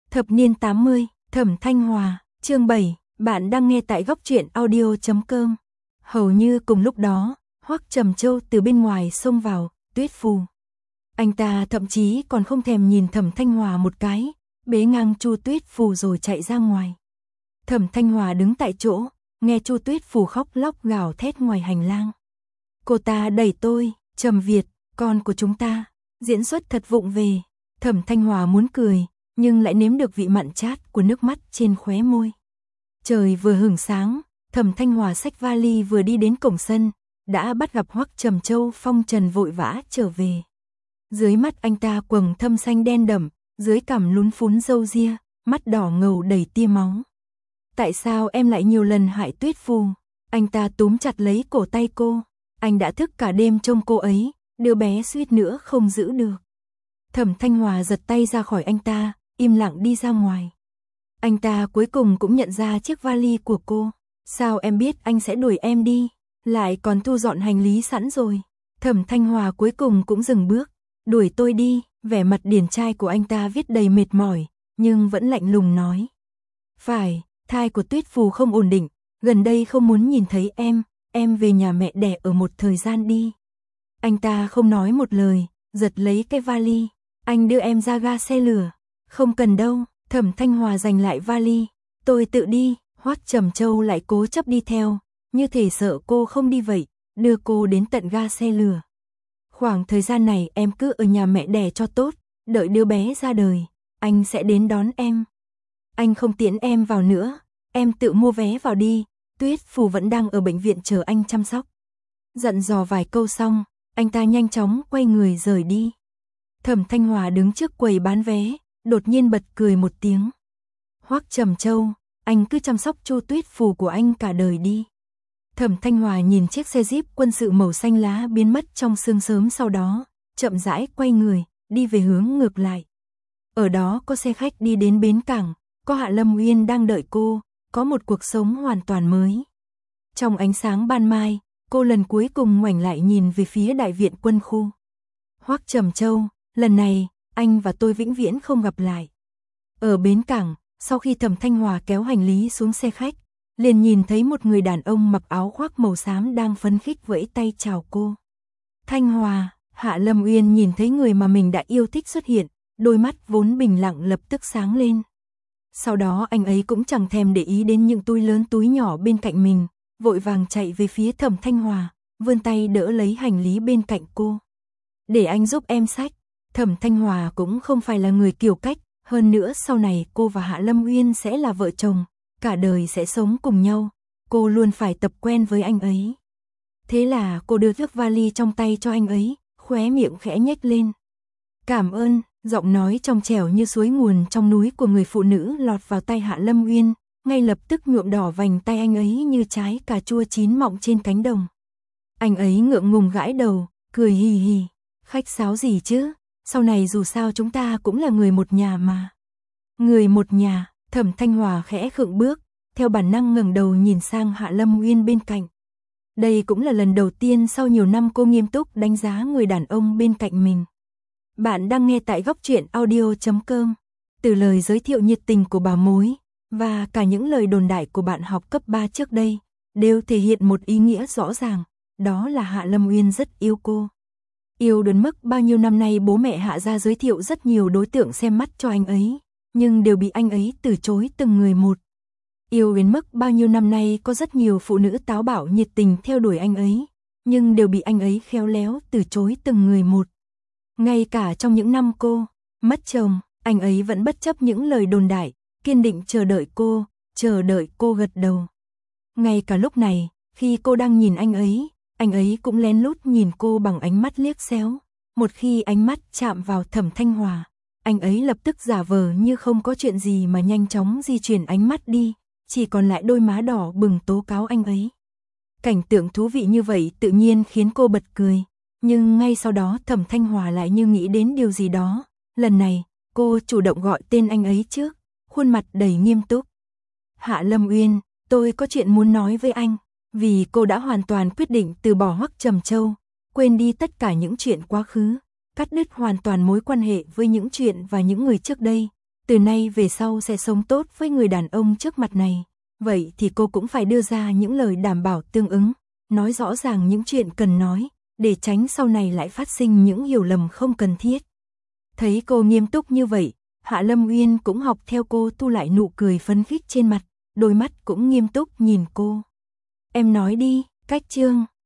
Thập niên 80, Thẩm Thanh Hòa, chương 7, bạn đang nghe tại góc truyện audio.com. Hầu như cùng lúc đó, Hoắc Trầm Châu từ bên ngoài xông vào, Tuyết Phù. Anh ta thậm chí còn không thèm nhìn Thẩm Thanh Hòa một cái, bế ngang Chu Tuyết Phù rồi chạy ra ngoài. Thẩm Thanh Hòa đứng tại chỗ, nghe Chu Tuyết Phù khóc lóc gào thét ngoài hành lang. Cô ta đẩy tôi, Trầm Việt, con của chúng ta, diễn xuất thật vụng về. Thẩm Thanh Hòa muốn cười, nhưng lại nếm được vị mặn chát của nước mắt trên khóe môi. Trời vừa hửng sáng, Thẩm Thanh Hòa xách vali vừa đi đến cổng sân, đã bắt gặp Hoắc Trầm Châu phong trần vội vã trở về. Dưới mắt anh ta quầng thâm xanh đen đậm, dưới cằm lún phún râu ria, mắt đỏ ngầu đầy tia máu. Tại sao em lại nhiều lần hại Tuyết Phù? Anh ta túm chặt lấy cổ tay cô. Anh đã thức cả đêm trông cô ấy, đứa bé suýt nữa không giữ được. Thẩm Thanh Hòa giật tay ra khỏi anh ta, im lặng đi ra ngoài. Anh ta cuối cùng cũng nhận ra chiếc vali của cô. Sao em biết anh sẽ đuổi em đi? Lại còn thu dọn hành lý sẵn rồi. Thẩm Thanh Hòa cuối cùng cũng dừng bước. Đuổi tôi đi, vẻ mặt điển trai của anh ta viết đầy mệt mỏi, nhưng vẫn lạnh lùng nói. Phải, thai của Tuyết Phù không ổn định, gần đây không muốn nhìn thấy em về nhà mẹ đẻ ở một thời gian đi. Anh ta không nói một lời, giật lấy cái vali. Anh đưa em ra ga xe lửa. Không cần đâu, Thẩm Thanh Hòa giành lại vali. Tôi tự đi. Hoắc Trầm Châu lại cố chấp đi theo, như thể sợ cô không đi vậy, đưa cô đến tận ga xe lửa. Khoảng thời gian này em cứ ở nhà mẹ đẻ cho tốt, đợi đứa bé ra đời, anh sẽ đến đón em. Anh không tiễn em vào nữa, em tự mua vé vào đi, Tuyết Phù vẫn đang ở bệnh viện chờ anh chăm sóc. Dặn dò vài câu xong, anh ta nhanh chóng quay người rời đi. Thẩm Thanh Hòa đứng trước quầy bán vé, đột nhiên bật cười một tiếng. Hoắc Trầm Châu, anh cứ chăm sóc Chu Tuyết Phù của anh cả đời đi. Thẩm Thanh Hòa nhìn chiếc xe Jeep quân sự màu xanh lá biến mất trong sương sớm, sau đó chậm rãi quay người, đi về hướng ngược lại. Ở đó có xe khách đi đến bến cảng, có Hạ Lâm Uyên đang đợi cô, có một cuộc sống hoàn toàn mới. Trong ánh sáng ban mai, cô lần cuối cùng ngoảnh lại nhìn về phía đại viện quân khu. Hoắc Trầm Châu, lần này, anh và tôi vĩnh viễn không gặp lại. Ở bến cảng, sau khi Thẩm Thanh Hòa kéo hành lý xuống xe khách, liền nhìn thấy một người đàn ông mặc áo khoác màu xám đang phấn khích vẫy tay chào cô. Thanh Hòa, Hạ Lâm Uyên nhìn thấy người mà mình đã yêu thích xuất hiện, đôi mắt vốn bình lặng lập tức sáng lên. Sau đó anh ấy cũng chẳng thèm để ý đến những túi lớn túi nhỏ bên cạnh mình, vội vàng chạy về phía Thẩm Thanh Hòa, vươn tay đỡ lấy hành lý bên cạnh cô. Để anh giúp em xách. Thẩm Thanh Hòa cũng không phải là người kiêu cách, hơn nữa sau này cô và Hạ Lâm Uyên sẽ là vợ chồng, cả đời sẽ sống cùng nhau, cô luôn phải tập quen với anh ấy. Thế là cô đưa chiếc vali trong tay cho anh ấy, khóe miệng khẽ nhếch lên. Cảm ơn, giọng nói trong trẻo như suối nguồn trong núi của người phụ nữ lọt vào tai Hạ Lâm Uyên, ngay lập tức nhuộm đỏ vành tay anh ấy như trái cà chua chín mọng trên cánh đồng. Anh ấy ngượng ngùng gãi đầu, cười hì hì, khách sáo gì chứ, sau này dù sao chúng ta cũng là người một nhà mà. Người một nhà. Thẩm Thanh Hòa khẽ khựng bước, theo bản năng ngẩng đầu nhìn sang Hạ Lâm Uyên bên cạnh. Đây cũng là lần đầu tiên sau nhiều năm cô nghiêm túc đánh giá người đàn ông bên cạnh mình. Bạn đang nghe tại góc truyện audio.com. Từ lời giới thiệu nhiệt tình của bà mối, và cả những lời đồn đại của bạn học cấp 3 trước đây, đều thể hiện một ý nghĩa rõ ràng, đó là Hạ Lâm Uyên rất yêu cô. Yêu đến mức bao nhiêu năm nay bố mẹ Hạ gia giới thiệu rất nhiều đối tượng xem mắt cho anh ấy, nhưng đều bị anh ấy từ chối từng người một. Yêu đến mức bao nhiêu năm nay có rất nhiều phụ nữ táo bạo nhiệt tình theo đuổi anh ấy, nhưng đều bị anh ấy khéo léo từ chối từng người một. Ngay cả trong những năm cô mất chồng, anh ấy vẫn bất chấp những lời đồn đại, kiên định chờ đợi cô gật đầu. Ngay cả lúc này, khi cô đang nhìn anh ấy cũng lén lút nhìn cô bằng ánh mắt liếc xéo. Một khi ánh mắt chạm vào Thẩm Thanh Hòa, anh ấy lập tức giả vờ như không có chuyện gì mà nhanh chóng di chuyển ánh mắt đi, chỉ còn lại đôi má đỏ bừng tố cáo anh ấy. Cảnh tượng thú vị như vậy tự nhiên khiến cô bật cười, nhưng ngay sau đó Thẩm Thanh Hòa lại như nghĩ đến điều gì đó. Lần này, cô chủ động gọi tên anh ấy trước, khuôn mặt đầy nghiêm túc. Hạ Lâm Uyên, tôi có chuyện muốn nói với anh, vì cô đã hoàn toàn quyết định từ bỏ Hoắc Trầm Châu, quên đi tất cả những chuyện quá khứ, cắt đứt hoàn toàn mối quan hệ với những chuyện và những người trước đây, từ nay về sau sẽ sống tốt với người đàn ông trước mặt này, vậy thì cô cũng phải đưa ra những lời đảm bảo tương ứng, nói rõ ràng những chuyện cần nói, để tránh sau này lại phát sinh những hiểu lầm không cần thiết. Thấy cô nghiêm túc như vậy, Hạ Lâm Uyên cũng học theo cô thu lại nụ cười phấn khích trên mặt, đôi mắt cũng nghiêm túc nhìn cô. Em nói đi, Cách Trương.